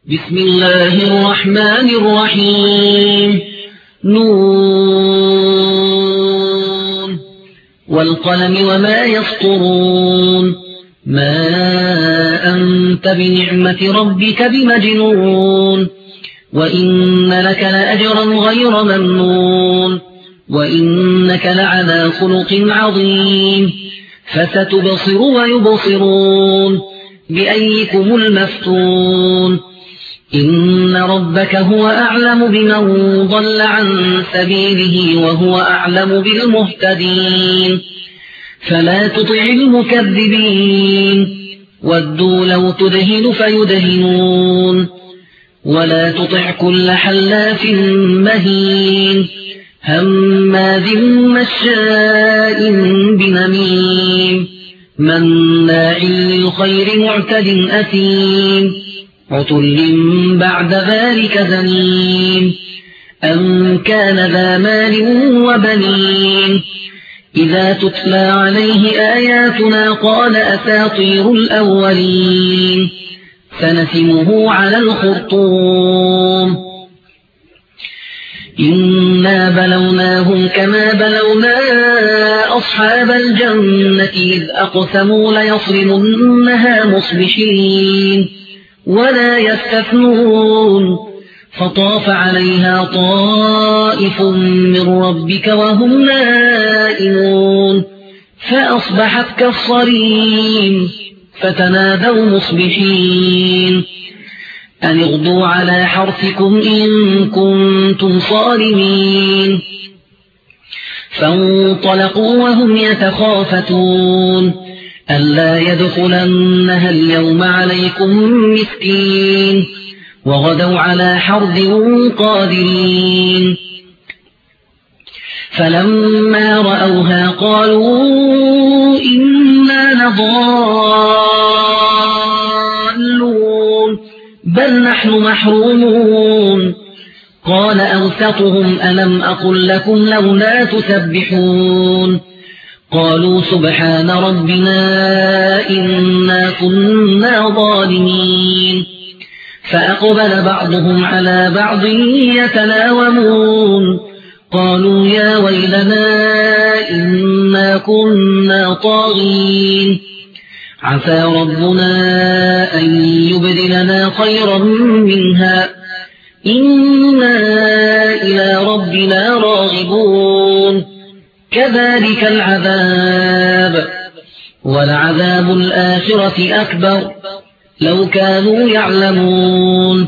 بسم الله الرحمن الرحيم نون والقلم وما يسطرون ما أنت بنعمة ربك بمجنون وإن لك لأجرا غير ممنون وإنك لعلى خلق عظيم فستبصر ويبصرون بأيكم المفتون إن ربك هو أعلم بمن ضل عن سبيله وهو أعلم بالمهتدين فلا تطع المكذبين ودوا لو تدهن فيدهنون ولا تطع كل حلاف مهين هماز مشاء بنميم مناع للخير معتد أثيم عتل بعد ذلك زنيم أن كان ذا مال وبنين إذا تتلى عليه آياتنا قال أساطير الأولين سنسمه على الخرطوم إنا بلوناهم كما بلونا أصحاب الجنة إذ أقسموا ليصرمنها مصبحين ولا يستثنون فطاف عليها طائف من ربك وهم نائمون فأصبحت كالصريم فتنادوا مصبحين أن اغدوا على حرثكم إن كنتم صارمين فانطلقوا وهم يتخافتون ألا يدخلنها اليوم عليكم مسكين وغدوا على حرد قادرين فلما رأوها قالوا إنا لضالون بل نحن محرومون قال أوسطهم ألم أقل لكم لولا تسبحون قالوا سبحان ربنا إنا كنا ظالمين فأقبل بعضهم على بعض يتلاومون قالوا يا ويلنا إنا كنا طاغين عسى ربنا أن يبدلنا خيرا منها إنا إلى ربنا راغبون كذلك العذاب ولعذاب الآخرة أكبر لو كانوا يعلمون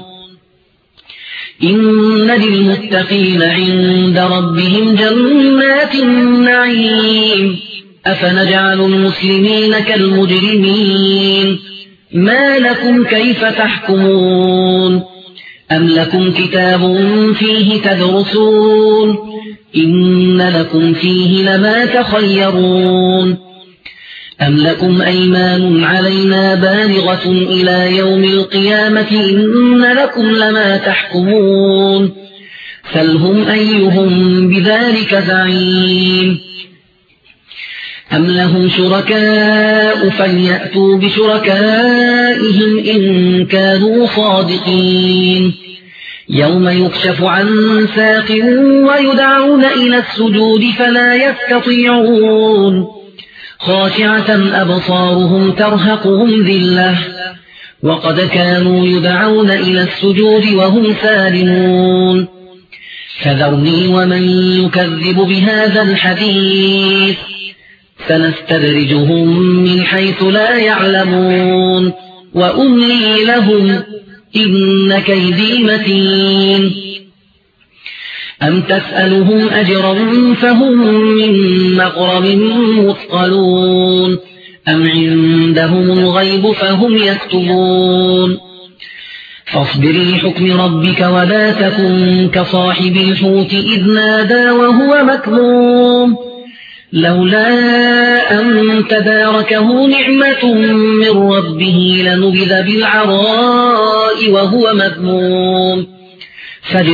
إن للمتقين عند ربهم جنات النعيم أفنجعل المسلمين كالمجرمين ما لكم كيف تحكمون أم لكم كتاب فيه تدرسون إن لكم فيه لما تخيرون أم لكم أيمان علينا بالغة إلى يوم القيامة إن لكم لما تحكمون سلهم أيهم بذلك زعيم أم لهم شركاء فليأتوا بشركائهم إن كانوا صادقين يوم يكشف عن ساق ويدعون إلى السجود فلا يستطيعون خاشعة أبصارهم ترهقهم ذلة وقد كانوا يدعون إلى السجود وهم سالمون فذرني ومن يكذب بهذا الحديث سنستدرجهم من حيث لا يعلمون وأملي لهم إن كيدي متين أم تسألهم أجرا فهم من مغرم مثقلون أم عندهم الغيب فهم يكتبون فاصبر لحكم ربك ولا تكن كصاحب الحوت إذ نادى وهو مكظوم لولا أن تداركه نعمة من ربه لنبذ بالعراء وهو مذموم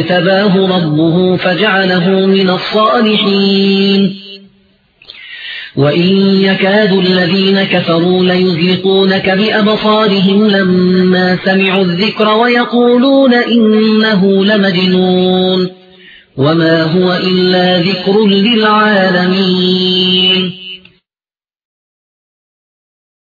فاجتباه ربه فجعله من الصالحين وإن يكاد الذين كفروا ليزلقونك بأبصارهم لما سمعوا الذكر ويقولون إنه لمجنون وما هو إلا ذكر للعالمين